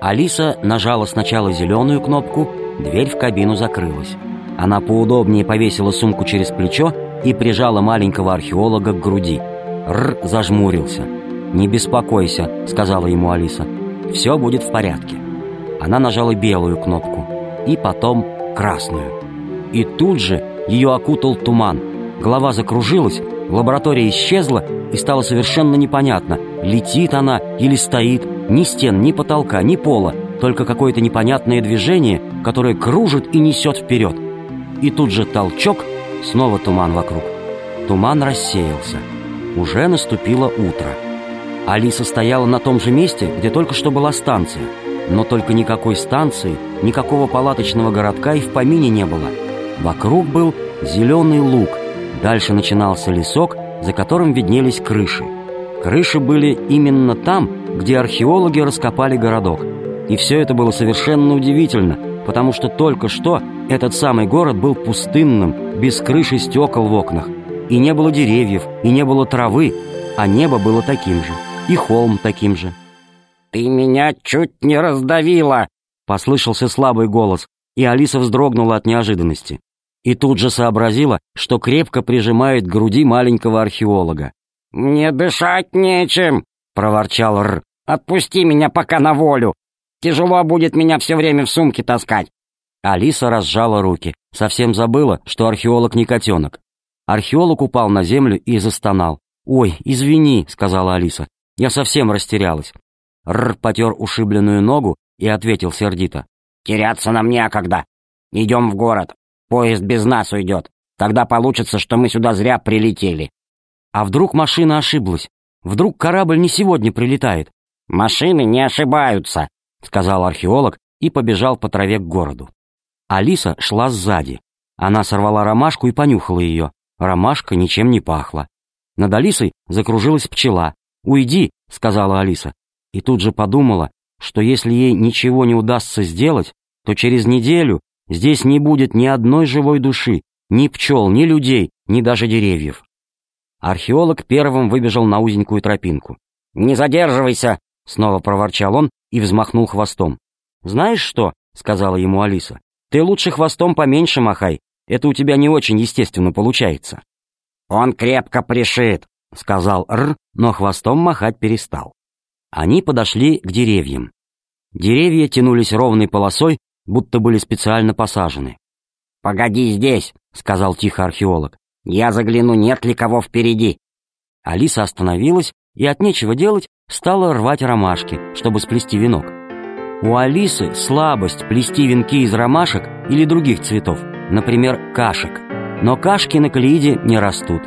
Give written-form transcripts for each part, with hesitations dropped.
Алиса нажала сначала зеленую кнопку, дверь в кабину закрылась. Она поудобнее повесила сумку через плечо и прижала маленького археолога к груди. Р зажмурился. «Не беспокойся», — сказала ему Алиса. «Все будет в порядке». Она нажала белую кнопку и потом красную. И тут же ее окутал туман. Голова закружилась, лаборатория исчезла, и стало совершенно непонятно, летит она или стоит. Ни стен, ни потолка, ни пола, только какое-то непонятное движение, которое кружит и несет вперед. И тут же толчок, снова туман вокруг. Туман рассеялся. Уже наступило утро. Алиса стояла на том же месте, где только что была станция. Но только никакой станции, никакого палаточного городка и в помине не было. Вокруг был зеленый луг. Дальше начинался лесок, за которым виднелись крыши. Крыши были именно там, где археологи раскопали городок. И все это было совершенно удивительно, потому что только что этот самый город был пустынным, без крыш и стекол в окнах. И не было деревьев, и не было травы, а небо было таким же, и холм таким же. «Ты меня чуть не раздавила!» — послышался слабый голос, и Алиса вздрогнула от неожиданности. И тут же сообразила, что крепко прижимает к груди маленького археолога. «Мне дышать нечем!» — проворчал Р. «Отпусти меня пока на волю! Тяжело будет меня все время в сумке таскать!» Алиса разжала руки, совсем забыла, что археолог не котенок. Археолог упал на землю и застонал. «Ой, извини», — сказала Алиса, — «я совсем растерялась». Р потер ушибленную ногу и ответил сердито. «Теряться нам некогда. Идем в город. Поезд без нас уйдет. Тогда получится, что мы сюда зря прилетели». «А вдруг машина ошиблась? Вдруг корабль не сегодня прилетает?» «Машины не ошибаются», — сказал археолог и побежал по траве к городу. Алиса шла сзади. Она сорвала ромашку и понюхала ее. Ромашка ничем не пахла. Над Алисой закружилась пчела. «Уйди», — сказала Алиса. И тут же подумала, что если ей ничего не удастся сделать, то через неделю здесь не будет ни одной живой души, ни пчел, ни людей, ни даже деревьев. Археолог первым выбежал на узенькую тропинку. «Не задерживайся!» — снова проворчал он и взмахнул хвостом. «Знаешь что?» — сказала ему Алиса. «Ты лучше хвостом поменьше махай. Это у тебя не очень естественно получается». «Он крепко пришит», — сказал Р, но хвостом махать перестал. Они подошли к деревьям. Деревья тянулись ровной полосой, будто были специально посажены. «Погоди здесь», — сказал тихо археолог. «Я загляну, нет ли кого впереди». Алиса остановилась и от нечего делать стала рвать ромашки, чтобы сплести венок. У Алисы слабость плести венки из ромашек или других цветов, например, кашек. Но кашки на Колеиде не растут.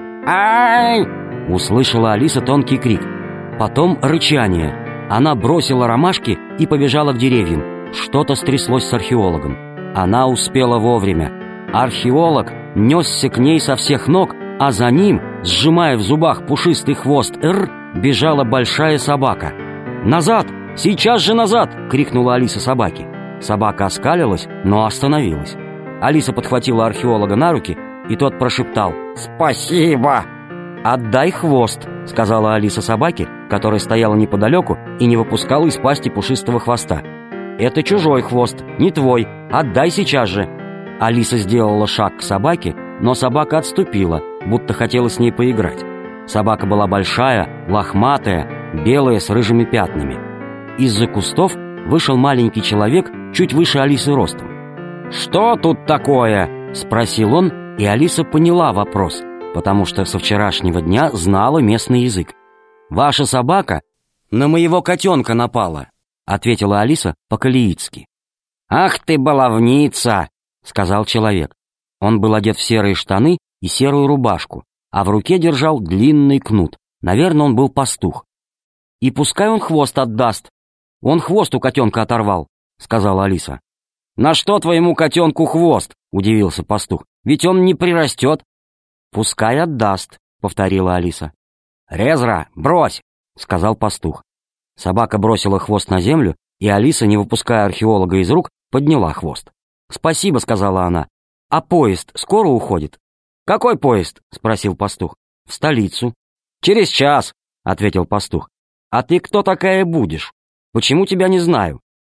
«Ай!» — услышала Алиса тонкий крик. Потом рычание. Она бросила ромашки и побежала к деревьям. Что-то стряслось с археологом. Она успела вовремя. Археолог несся к ней со всех ног, а за ним, сжимая в зубах пушистый хвост Р, бежала большая собака. «Назад! Сейчас же назад!» — крикнула Алиса собаке. Собака оскалилась, но остановилась. Алиса подхватила археолога на руки, и тот прошептал: «Спасибо!» «Отдай хвост», — сказала Алиса собаке, которая стояла неподалеку и не выпускала из пасти пушистого хвоста. «Это чужой хвост, не твой. Отдай сейчас же». Алиса сделала шаг к собаке, но собака отступила, будто хотела с ней поиграть. Собака была большая, лохматая, белая с рыжими пятнами. Из-за кустов вышел маленький человек, чуть выше Алисы ростом. «Что тут такое?» — спросил он, и Алиса поняла вопрос, потому что со вчерашнего дня знала местный язык. «Ваша собака на моего котенка напала», — ответила Алиса по-калиитски. «Ах ты, баловница!» — сказал человек. Он был одет в серые штаны и серую рубашку, а в руке держал длинный кнут. Наверное, он был пастух. «И пускай он хвост отдаст. Он хвост у котенка оторвал», — сказала Алиса. «На что твоему котенку хвост?» — удивился пастух. «Ведь он не прирастет». «Пускай отдаст», — повторила Алиса. «Резра, брось!» — сказал пастух. Собака бросила хвост на землю, и Алиса, не выпуская археолога из рук, подняла хвост. «Спасибо», — сказала она. «А поезд скоро уходит?» «Какой поезд?» — спросил пастух. «В столицу». «Через час», — ответил пастух. «А ты кто такая будешь? Почему тебя не знаю?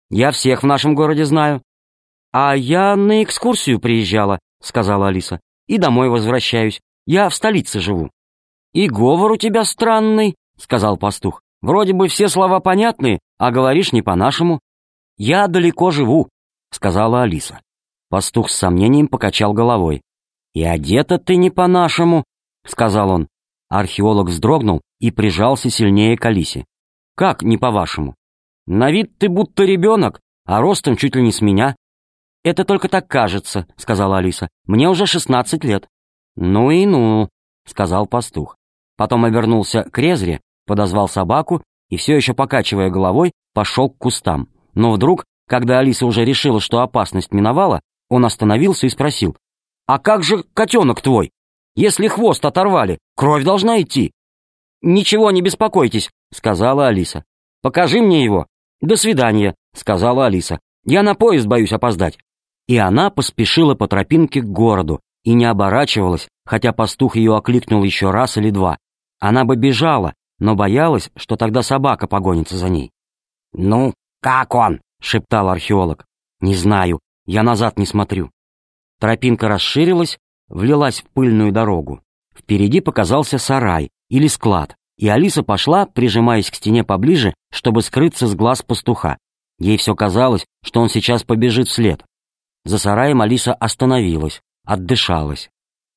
Я всех в нашем городе знаю». «А я на экскурсию приезжала», — сказала Алиса, — «и домой возвращаюсь. Я в столице живу». «И говор у тебя странный», — сказал пастух. «Вроде бы все слова понятные, а говоришь не по-нашему». «Я далеко живу», — сказала Алиса. Пастух с сомнением покачал головой. «И одета ты не по-нашему», — сказал он. Археолог вздрогнул и прижался сильнее к Алисе. «Как не по-вашему? На вид ты будто ребенок, а ростом чуть ли не с меня». «Это только так кажется», — сказала Алиса. «Мне уже 16 лет». «Ну и ну», — сказал пастух. Потом обернулся к Резре, подозвал собаку и, все еще покачивая головой, пошел к кустам. Но вдруг, когда Алиса уже решила, что опасность миновала, он остановился и спросил: «А как же котенок твой? Если хвост оторвали, кровь должна идти». «Ничего, не беспокойтесь», — сказала Алиса. «Покажи мне его». «До свидания», — сказала Алиса. «Я на поезд боюсь опоздать». И она поспешила по тропинке к городу и не оборачивалась, хотя пастух ее окликнул еще раз или два. Она бы бежала, но боялась, что тогда собака погонится за ней. «Ну, как он?» — шептал археолог. «Не знаю, я назад не смотрю». Тропинка расширилась, влилась в пыльную дорогу. Впереди показался сарай или склад, и Алиса пошла, прижимаясь к стене поближе, чтобы скрыться с глаз пастуха. Ей все казалось, что он сейчас побежит вслед. За сараем Алиса остановилась, отдышалась.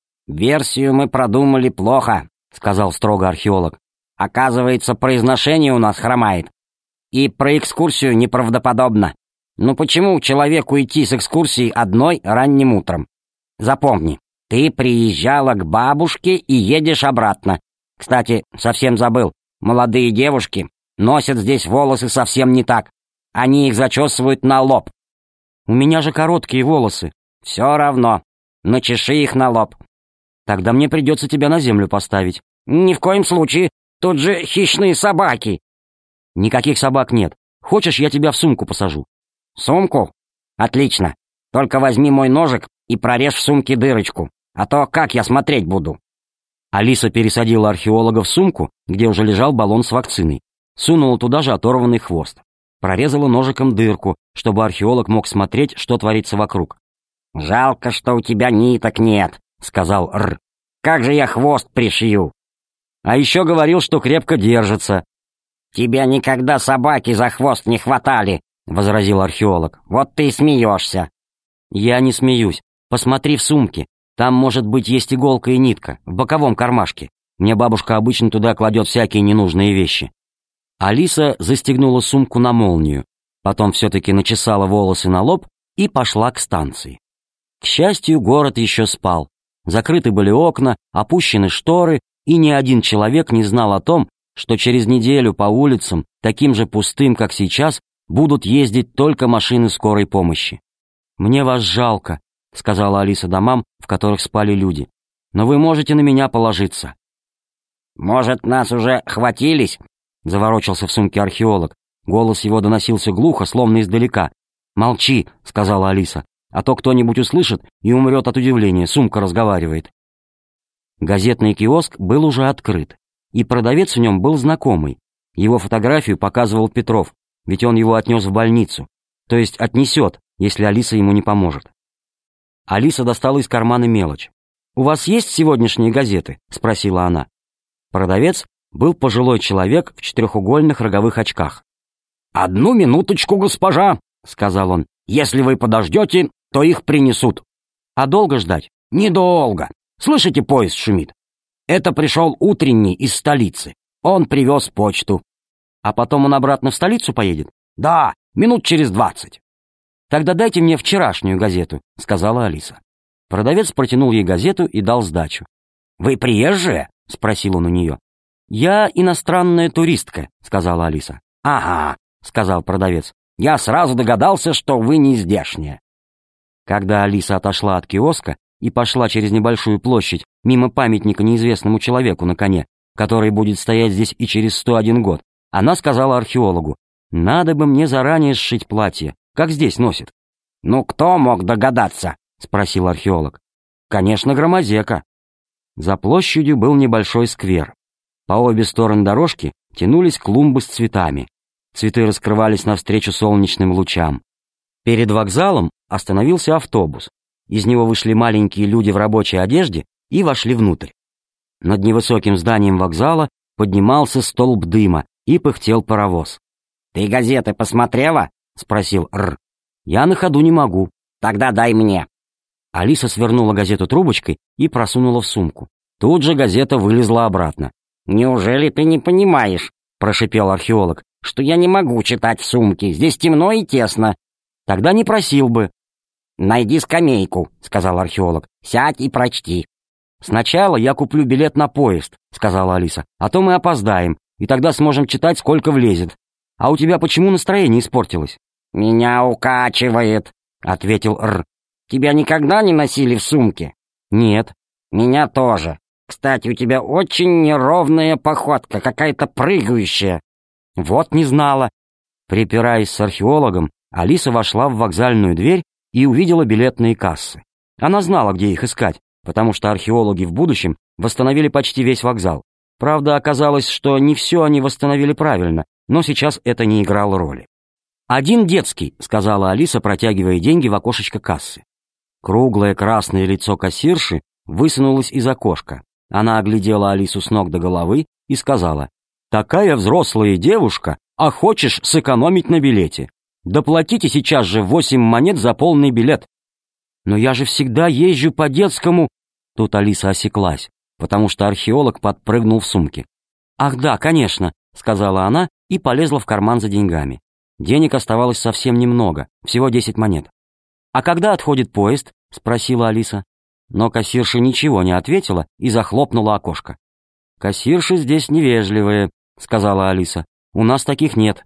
«Версию мы продумали плохо», — сказал строго археолог. «Оказывается, произношение у нас хромает. И про экскурсию неправдоподобно. Ну почему человеку идти с экскурсией одной ранним утром? Запомни, ты приезжала к бабушке и едешь обратно. Кстати, совсем забыл, молодые девушки носят здесь волосы совсем не так. Они их зачесывают на лоб». «У меня же короткие волосы». «Все равно. Начеши их на лоб». «Тогда мне придется тебя на землю поставить». «Ни в коем случае. Тут же хищные собаки». «Никаких собак нет. Хочешь, я тебя в сумку посажу?» «Сумку? Отлично. Только возьми мой ножик и прорежь в сумке дырочку. А то как я смотреть буду?» Алиса пересадила археолога в сумку, где уже лежал баллон с вакциной. Сунула туда же оторванный хвост. Прорезала ножиком дырку, чтобы археолог мог смотреть, что творится вокруг. «Жалко, что у тебя ниток нет», — сказал Р. «Как же я хвост пришью?» «А еще говорил, что крепко держится». «Тебя никогда собаки за хвост не хватали», — возразил археолог. «Вот ты и смеешься». «Я не смеюсь. Посмотри в сумке. Там, может быть, есть иголка и нитка, в боковом кармашке. Мне бабушка обычно туда кладет всякие ненужные вещи». Алиса застегнула сумку на молнию, потом все-таки начесала волосы на лоб и пошла к станции. К счастью, город еще спал. Закрыты были окна, опущены шторы, и ни один человек не знал о том, что через неделю по улицам, таким же пустым, как сейчас, будут ездить только машины скорой помощи. «Мне вас жалко», — сказала Алиса домам, в которых спали люди. «Но вы можете на меня положиться». «Может, нас уже хватились?» — заворочился в сумке археолог. Голос его доносился глухо, словно издалека. «Молчи», — сказала Алиса, — «а то кто-нибудь услышит и умрет от удивления, сумка разговаривает». Газетный киоск был уже открыт, и продавец в нем был знакомый. Его фотографию показывал Петров, ведь он его отнес в больницу, то есть отнесет, если Алиса ему не поможет. Алиса достала из кармана мелочь. «У вас есть сегодняшние газеты?» — спросила она. Продавец был пожилой человек в четырехугольных роговых очках. «Одну минуточку, госпожа», — сказал он. «Если вы подождете, то их принесут». «А долго ждать?» «Недолго. Слышите, поезд шумит? Это пришел утренний из столицы. Он привез почту». «А потом он обратно в столицу поедет?» «Да, минут через 20». «Тогда дайте мне вчерашнюю газету», — сказала Алиса. Продавец протянул ей газету и дал сдачу. «Вы приезжие?» — спросил он у нее. «Я иностранная туристка», — сказала Алиса. «Ага», — сказал продавец. «Я сразу догадался, что вы не здешняя». Когда Алиса отошла от киоска и пошла через небольшую площадь мимо памятника неизвестному человеку на коне, который будет стоять здесь и через 101 год, она сказала археологу: «Надо бы мне заранее сшить платье, как здесь носит». «Ну, кто мог догадаться?» — спросил археолог. «Конечно, Громозека». За площадью был небольшой сквер. По обе стороны дорожки тянулись клумбы с цветами. цветы раскрывались навстречу солнечным лучам. Перед вокзалом остановился автобус. Из него вышли маленькие люди в рабочей одежде и вошли внутрь. Над невысоким зданием вокзала поднимался столб дыма и пыхтел паровоз. «Ты газеты посмотрела?» — спросил Р. «Я на ходу не могу». «Тогда дай мне». Алиса свернула газету трубочкой и просунула в сумку. Тут же газета вылезла обратно. «Неужели ты не понимаешь?» — прошипел археолог. «Что я не могу читать в сумке. Здесь темно и тесно». «Тогда не просил бы». «Найди скамейку», — сказал археолог. «Сядь и прочти». «Сначала я куплю билет на поезд», — сказала Алиса. «А то мы опоздаем, и тогда сможем читать, сколько влезет. А у тебя почему настроение испортилось?» «Меня укачивает», — ответил Р. «Тебя никогда не носили в сумке?» «Нет». «Меня тоже. Кстати, у тебя очень неровная походка, какая-то прыгающая». «Вот не знала». Припираясь с археологом, Алиса вошла в вокзальную дверь и увидела билетные кассы. Она знала, где их искать, потому что археологи в будущем восстановили почти весь вокзал. Правда, оказалось, что не все они восстановили правильно, но сейчас это не играло роли. «Один детский», — сказала Алиса, протягивая деньги в окошечко кассы. Круглое красное лицо кассирши высунулось из окошка. Она оглядела Алису с ног до головы и сказала: «Такая взрослая девушка, а хочешь сэкономить на билете? Доплатите сейчас же 8 монет за полный билет». «Но я же всегда езжу по детскому...» Тут Алиса осеклась, потому что археолог подпрыгнул в сумке. «Ах да, конечно», — сказала она и полезла в карман за деньгами. Денег оставалось совсем немного, всего 10 монет. «А когда отходит поезд?» — спросила Алиса. Но кассирша ничего не ответила и захлопнула окошко. «Кассирши здесь невежливые», — сказала Алиса. «У нас таких нет».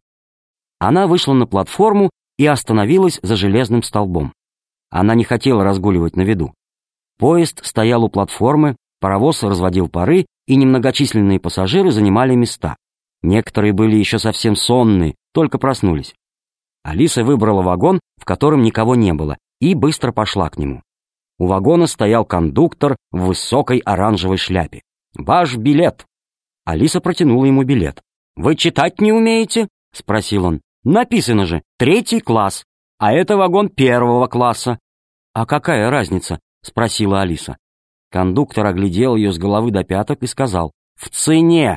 Она вышла на платформу и остановилась за железным столбом. Она не хотела разгуливать на виду. Поезд стоял у платформы, паровоз разводил пары, и немногочисленные пассажиры занимали места. Некоторые были еще совсем сонные, только проснулись. Алиса выбрала вагон, в котором никого не было, и быстро пошла к нему. У вагона стоял кондуктор в высокой оранжевой шляпе. «Ваш билет!» Алиса протянула ему билет. «Вы читать не умеете?» — спросил он. «Написано же, 3 класс, а это вагон 1 класса». «А какая разница?» — спросила Алиса. Кондуктор оглядел ее с головы до пяток и сказал: «В цене!»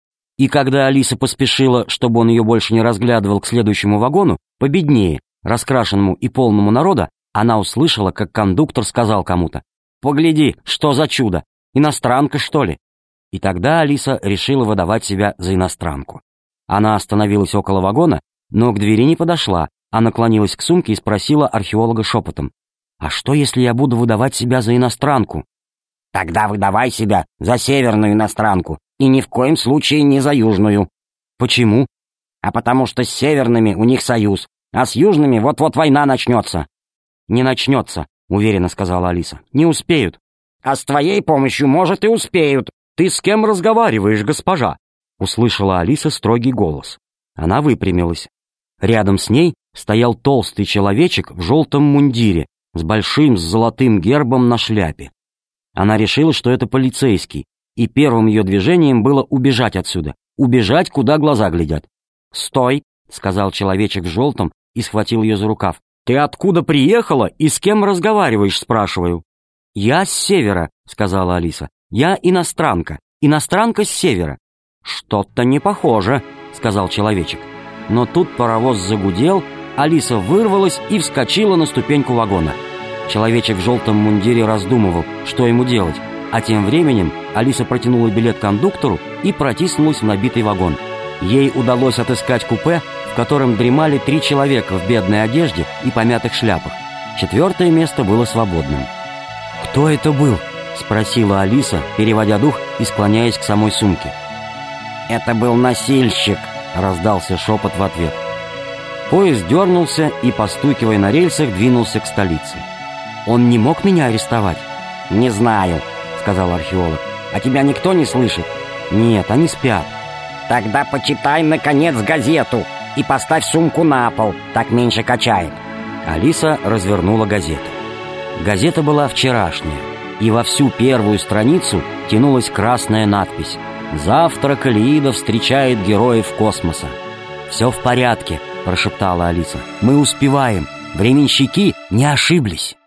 И когда Алиса поспешила, чтобы он ее больше не разглядывал, к следующему вагону, победнее, раскрашенному и полному народа, она услышала, как кондуктор сказал кому-то: «Погляди, что за чудо! Иностранка, что ли?» И тогда Алиса решила выдавать себя за иностранку. Она остановилась около вагона, но к двери не подошла, а наклонилась к сумке и спросила археолога шепотом: «А что, если я буду выдавать себя за иностранку?» «Тогда выдавай себя за северную иностранку, и ни в коем случае не за южную». «Почему?» «А потому что с северными у них союз, а с южными вот-вот война начнется». «Не начнется», — уверенно сказала Алиса. «Не успеют». «А с твоей помощью, может, и успеют». «Ты с кем разговариваешь, госпожа?» — услышала Алиса строгий голос. Она выпрямилась. Рядом с ней стоял толстый человечек в желтом мундире с большим золотым гербом на шляпе. Она решила, что это полицейский, и первым ее движением было убежать отсюда, убежать, куда глаза глядят. «Стой!» — сказал человечек в желтом и схватил ее за рукав. «Ты откуда приехала и с кем разговариваешь?» — спрашиваю. «Я с севера», — сказала Алиса. «Я иностранка. Иностранка с севера». «Что-то не похоже», — сказал человечек. Но тут паровоз загудел, Алиса вырвалась и вскочила на ступеньку вагона. Человечек в желтом мундире раздумывал, что ему делать, а тем временем Алиса протянула билет кондуктору и протиснулась в набитый вагон. Ей удалось отыскать купе, в котором дремали 3 человека в бедной одежде и помятых шляпах. 4-е место было свободным. «Кто это был?» — спросила Алиса, переводя дух и склоняясь к самой сумке. «Это был носильщик», — раздался шепот в ответ. Поезд дернулся и, постукивая на рельсах, двинулся к столице. «Он не мог меня арестовать?» «Не знаю», — сказал археолог. «А тебя никто не слышит?» «Нет, они спят». «Тогда почитай, наконец, газету и поставь сумку на пол, так меньше качает». Алиса развернула газету. Газета была вчерашняя, и во всю первую страницу тянулась красная надпись: «Завтра Калеида встречает героев космоса». «Все в порядке», — прошептала Алиса. «Мы успеваем. Временщики не ошиблись».